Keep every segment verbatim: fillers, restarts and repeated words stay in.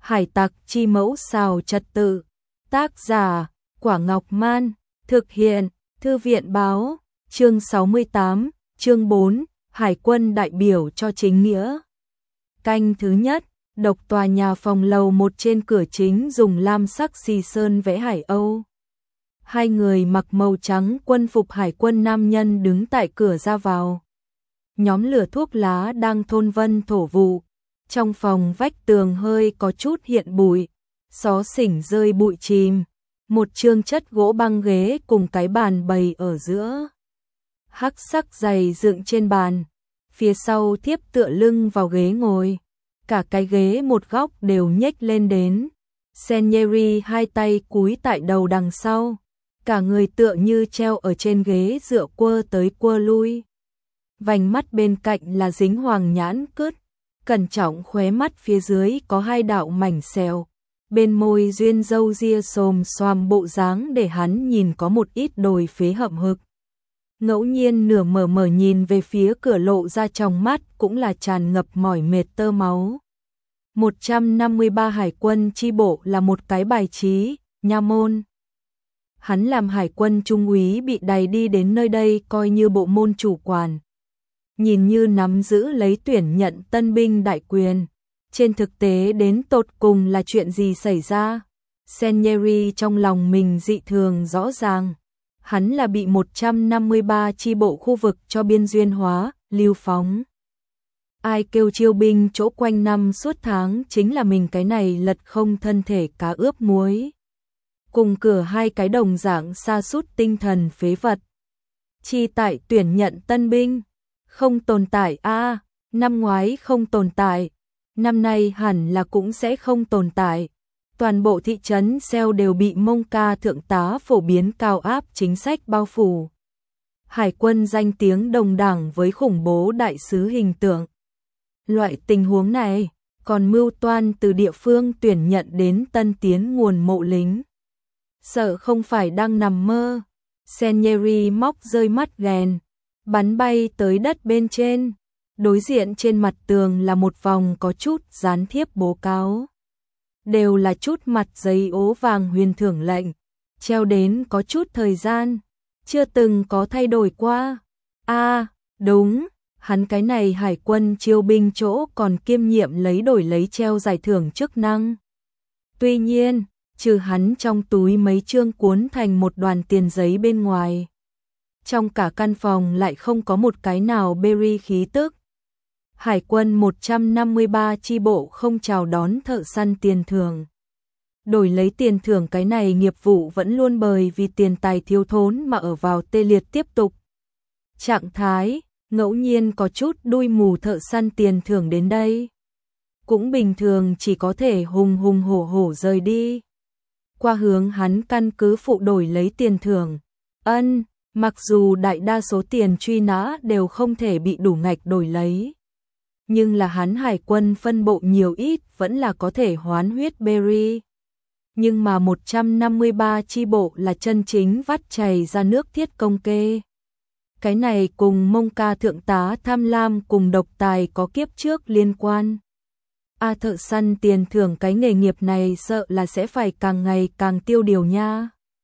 Hải tặc chi mẫu xào trật tự. Tác giả, Quả Ngọc Man. Thực hiện, Thư viện báo. Chương sáu mươi tám, chương bốn, Hải quân đại biểu cho chính nghĩa. Canh thứ nhất, độc tòa nhà phòng lầu một trên cửa chính dùng lam sắc xì sơn vẽ Hải Âu. Hai người mặc màu trắng quân phục hải quân nam nhân đứng tại cửa ra vào. Nhóm lửa thuốc lá đang thôn vân thổ vụ. Trong phòng vách tường hơi có chút hiện bụi, xó xỉnh rơi bụi chìm. Một chương chất gỗ băng ghế cùng cái bàn bày ở giữa. Hắc sắc giày dựng trên bàn, phía sau tiếp tựa lưng vào ghế ngồi. Cả cái ghế một góc đều nhếch lên đến. Senieri hai tay cúi tại đầu đằng sau. Cả người tựa như treo ở trên ghế dựa quơ tới quơ lui. Vành mắt bên cạnh là dính hoàng nhãn cứt. Cẩn trọng khóe mắt phía dưới có hai đạo mảnh sẹo. Bên môi duyên râu ria xồm xoàm bộ dáng để hắn nhìn có một ít đồi phế hậm hực. Ngẫu nhiên nửa mở mở nhìn về phía cửa lộ ra trong mắt cũng là tràn ngập mỏi mệt tơ máu. một trăm năm mươi ba hải quân chi bộ là một cái bài trí, nha môn. Hắn làm hải quân trung úy bị đày đi đến nơi đây coi như bộ môn chủ quản. Nhìn như nắm giữ lấy tuyển nhận tân binh đại quyền. Trên thực tế đến tột cùng là chuyện gì xảy ra? Senieri trong lòng mình dị thường rõ ràng. Hắn là bị một trăm năm mươi ba chi bộ khu vực cho biên duyên hóa, lưu phóng. Ai kêu chiêu binh chỗ quanh năm suốt tháng chính là mình cái này lật không thân thể cá ướp muối. Cùng cửa hai cái đồng dạng sa sút tinh thần phế vật. Chi tại tuyển nhận tân binh. Không tồn tại a à, năm ngoái không tồn tại. Năm nay hẳn là cũng sẽ không tồn tại. Toàn bộ thị trấn Seo đều bị Mông Ca thượng tá phổ biến cao áp chính sách bao phủ. Hải quân danh tiếng đồng đẳng với khủng bố đại sứ hình tượng. Loại tình huống này còn mưu toan từ địa phương tuyển nhận đến tân tiến nguồn mộ lính. Sợ không phải đang nằm mơ. Senieri móc rơi mắt ghèn, bắn bay tới đất bên trên. Đối diện trên mặt tường là một vòng có chút dán thiếp bố cáo. Đều là chút mặt giấy ố vàng huyền thưởng lệnh, treo đến có chút thời gian, chưa từng có thay đổi qua. A, à, đúng, hắn cái này hải quân chiêu binh chỗ còn kiêm nhiệm lấy đổi lấy treo giải thưởng chức năng. Tuy nhiên, trừ hắn trong túi mấy chương cuốn thành một đoàn tiền giấy bên ngoài. Trong cả căn phòng lại không có một cái nào berry khí tức. Hải quân một trăm năm mươi ba chi bộ không chào đón thợ săn tiền thưởng. Đổi lấy tiền thưởng cái này nghiệp vụ vẫn luôn bởi vì tiền tài thiếu thốn mà ở vào tê liệt tiếp tục. Trạng thái, ngẫu nhiên có chút đuôi mù thợ săn tiền thưởng đến đây. Cũng bình thường chỉ có thể hùng hùng hổ hổ rời đi. Qua hướng hắn căn cứ phụ đổi lấy tiền thưởng. Ân, mặc dù đại đa số tiền truy nã đều không thể bị đủ ngạch đổi lấy. Nhưng là hắn hải quân phân bộ nhiều ít vẫn là có thể hoán huyết berry. Nhưng mà một trăm năm mươi ba chi bộ là chân chính vắt chảy ra nước thiết công kê. Cái này cùng Mông Ca thượng tá tham lam cùng độc tài có kiếp trước liên quan. A thợ săn tiền thưởng cái nghề nghiệp này sợ là sẽ phải càng ngày càng tiêu điều nha.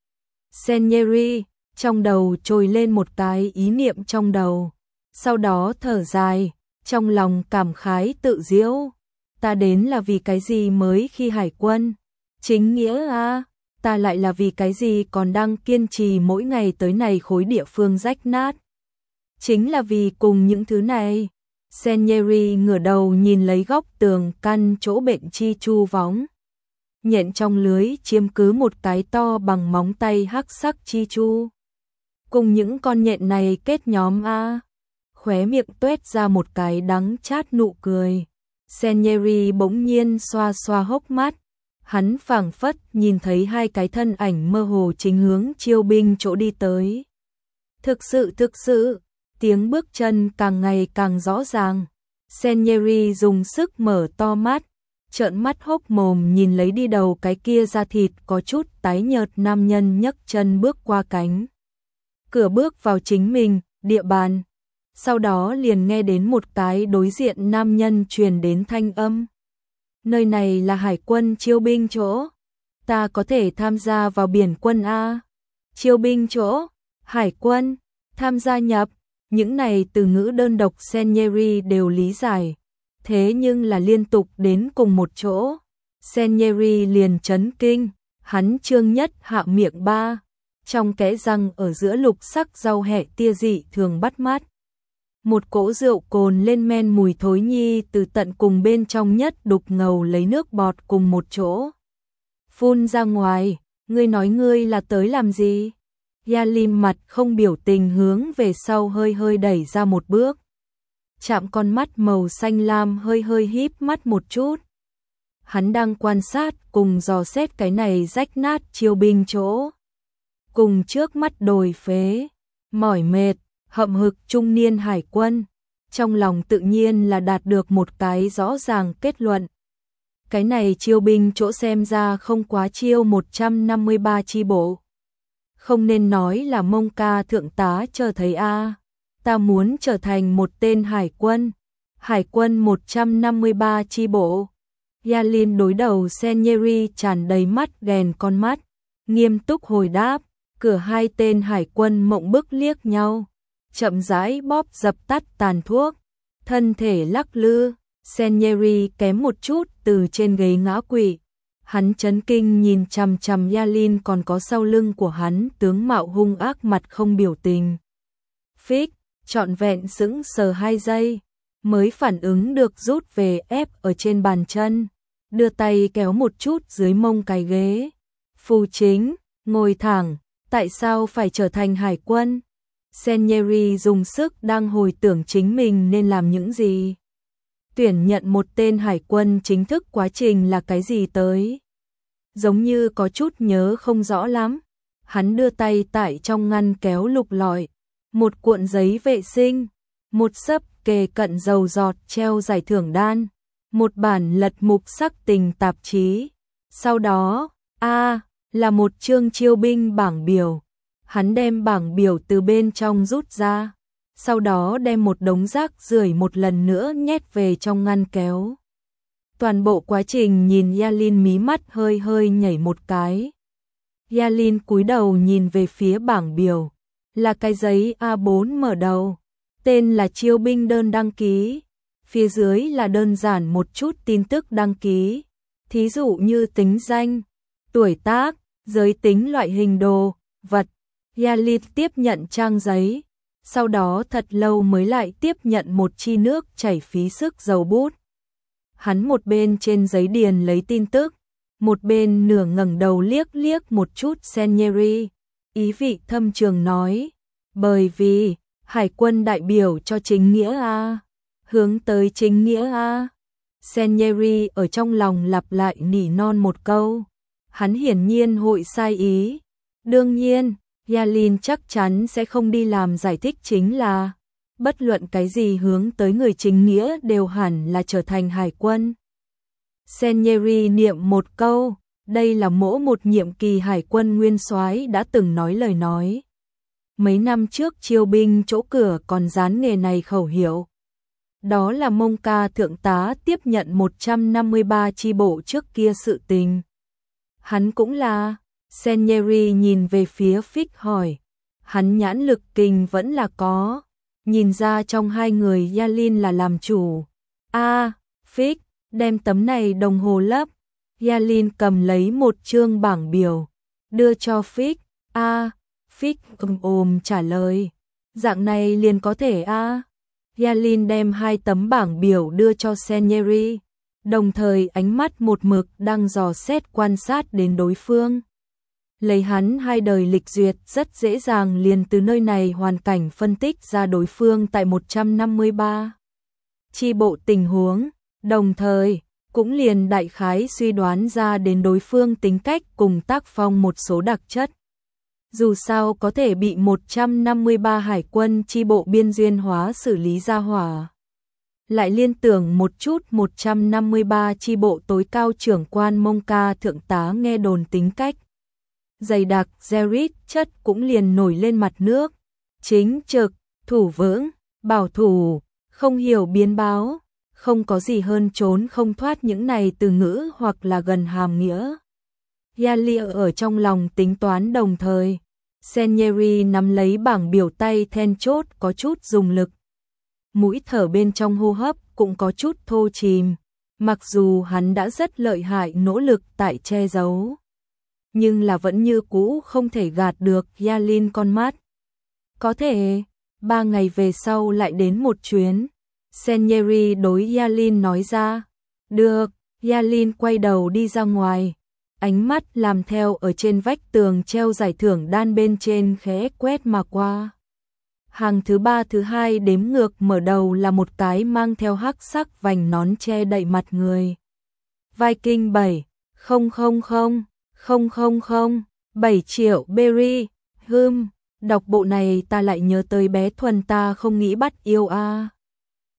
Senieri, trong đầu trồi lên một cái ý niệm trong đầu. Sau đó thở dài. Trong lòng cảm khái tự diễu, ta đến là vì cái gì mới khi hải quân? Chính nghĩa à, ta lại là vì cái gì còn đang kiên trì mỗi ngày tới này khối địa phương rách nát? Chính là vì cùng những thứ này. Senieri ngửa đầu nhìn lấy góc tường căn chỗ bệnh chi chu vóng. Nhện trong lưới chiếm cứ một cái to bằng móng tay hắc sắc chi chu. Cùng những con nhện này kết nhóm a. Khóe miệng tuét ra một cái đắng chát nụ cười. Senieri bỗng nhiên xoa xoa hốc mắt. Hắn phảng phất nhìn thấy hai cái thân ảnh mơ hồ chính hướng chiêu binh chỗ đi tới. Thực sự thực sự, tiếng bước chân càng ngày càng rõ ràng. Senieri dùng sức mở to mắt, trợn mắt hốc mồm nhìn lấy đi đầu cái kia da thịt có chút tái nhợt nam nhân nhấc chân bước qua cánh cửa bước vào chính mình, địa bàn. Sau đó liền nghe đến một cái đối diện nam nhân truyền đến thanh âm. Nơi này là hải quân chiêu binh chỗ. Ta có thể tham gia vào biển quân A. Chiêu binh chỗ, hải quân, tham gia nhập. Những này từ ngữ đơn độc Salieri đều lý giải. Thế nhưng là liên tục đến cùng một chỗ. Salieri liền chấn kinh, hắn trương nhất hạ miệng ba. Trong kẽ răng ở giữa lục sắc rau hẹ tia dị thường bắt mắt. Một cỗ rượu cồn lên men mùi thối nhi từ tận cùng bên trong nhất đục ngầu lấy nước bọt cùng một chỗ. Phun ra ngoài, ngươi nói ngươi là tới làm gì? Yalim mặt không biểu tình hướng về sau hơi hơi đẩy ra một bước. Chạm con mắt màu xanh lam hơi hơi híp mắt một chút. Hắn đang quan sát cùng dò xét cái này rách nát chiêu binh chỗ. Cùng trước mắt đồi phế, mỏi mệt, hậm hực trung niên hải quân. Trong lòng tự nhiên là đạt được một cái rõ ràng kết luận. Cái này chiêu binh chỗ xem ra không quá chiêu một trăm năm mươi ba chi bộ. Không nên nói là Mông Ca thượng tá chờ thấy a. Ta muốn trở thành một tên hải quân. Hải quân một trăm năm mươi ba chi bộ. Yalim đối đầu Salieri tràn đầy mắt ghèn con mắt, nghiêm túc hồi đáp. Cửa hai tên hải quân mộng bức liếc nhau, chậm rãi bóp dập tắt tàn thuốc, thân thể lắc lư. Salieri kém một chút từ trên ghế ngã quỵ. Hắn chấn kinh nhìn chằm chằm Yalim còn có sau lưng của hắn tướng mạo hung ác mặt không biểu tình. Phích, trọn vẹn sững sờ hai giây, mới phản ứng được rút về ép ở trên bàn chân, đưa tay kéo một chút dưới mông cái ghế. Phù chính, ngồi thẳng, tại sao phải trở thành hải quân? Salieri dùng sức đang hồi tưởng chính mình nên làm những gì. Tuyển nhận một tên hải quân chính thức quá trình là cái gì tới? Giống như có chút nhớ không rõ lắm. Hắn đưa tay tại trong ngăn kéo lục lọi. Một cuộn giấy vệ sinh, một xấp kề cận dầu giọt treo giải thưởng đan, một bản lật mục sắc tình tạp chí. Sau đó, a là một chương chiêu binh bảng biểu. Hắn đem bảng biểu từ bên trong rút ra, sau đó đem một đống rác rưởi một lần nữa nhét về trong ngăn kéo. Toàn bộ quá trình nhìn Yalim mí mắt hơi hơi nhảy một cái. Yalim cúi đầu nhìn về phía bảng biểu, là cái giấy A bốn mở đầu, tên là chiêu binh đơn đăng ký, phía dưới là đơn giản một chút tin tức đăng ký, thí dụ như tính danh, tuổi tác, giới tính, loại hình đồ vật. Yalim tiếp nhận trang giấy, sau đó thật lâu mới lại tiếp nhận một chi nước chảy phí sức dầu bút. Hắn một bên trên giấy điền lấy tin tức, một bên nửa ngẩng đầu liếc liếc một chút Salieri, ý vị thâm trường nói, bởi vì hải quân đại biểu cho chính nghĩa a, hướng tới chính nghĩa a. Salieri ở trong lòng lặp lại nỉ non một câu, hắn hiển nhiên hội sai ý. Đương nhiên, Yalim chắc chắn sẽ không đi làm giải thích, chính là bất luận cái gì hướng tới người chính nghĩa đều hẳn là trở thành hải quân. Salieri niệm một câu, đây là mỗi một nhiệm kỳ hải quân nguyên soái đã từng nói lời nói. Mấy năm trước chiêu binh chỗ cửa còn dán nghề này khẩu hiệu. Đó là Mông Ca thượng tá tiếp nhận một trăm năm mươi ba chi bộ trước kia sự tình. Hắn cũng là. Salieri nhìn về phía Phích hỏi, hắn nhãn lực kình vẫn là có, nhìn ra trong hai người Yalim là làm chủ. A, Phích, đem tấm này đồng hồ lấp. Yalim cầm lấy một chương bảng biểu, đưa cho Phích. A, Phích ôm ôm trả lời, dạng này liền có thể a. Yalim đem hai tấm bảng biểu đưa cho Salieri, đồng thời ánh mắt một mực đang dò xét quan sát đến đối phương. Lấy hắn hai đời lịch duyệt rất dễ dàng liền từ nơi này hoàn cảnh phân tích ra đối phương tại một trăm năm mươi ba chi bộ tình huống, đồng thời cũng liền đại khái suy đoán ra đến đối phương tính cách cùng tác phong một số đặc chất. Dù sao có thể bị một trăm năm mươi ba hải quân chi bộ biên duyên hóa xử lý ra hỏa. Lại liên tưởng một chút một trăm năm mươi ba chi bộ tối cao trưởng quan Mông Ca thượng tá nghe đồn tính cách dày đặc, Zerit chất cũng liền nổi lên mặt nước. Chính trực, thủ vững, bảo thủ, không hiểu biến báo, không có gì hơn trốn không thoát những này từ ngữ hoặc là gần hàm nghĩa. Yalia ở trong lòng tính toán đồng thời. Senieri nắm lấy bảng biểu tay then chốt có chút dùng lực. Mũi thở bên trong hô hấp cũng có chút thô chìm. Mặc dù hắn đã rất lợi hại nỗ lực tại che giấu, nhưng là vẫn như cũ không thể gạt được Yalin con mắt. Có thể, ba ngày về sau lại đến một chuyến. Senieri đối Yalin nói ra. Được, Yalin quay đầu đi ra ngoài. Ánh mắt làm theo ở trên vách tường treo giải thưởng đan bên trên khẽ quét mà qua. Hàng thứ ba thứ hai đếm ngược mở đầu là một cái mang theo hắc sắc vành nón che đậy mặt người. Viking bảy, không không không, không không không, bảy triệu berry, hưm, đọc bộ này ta lại nhớ tới bé Thuần ta không nghĩ bắt yêu a.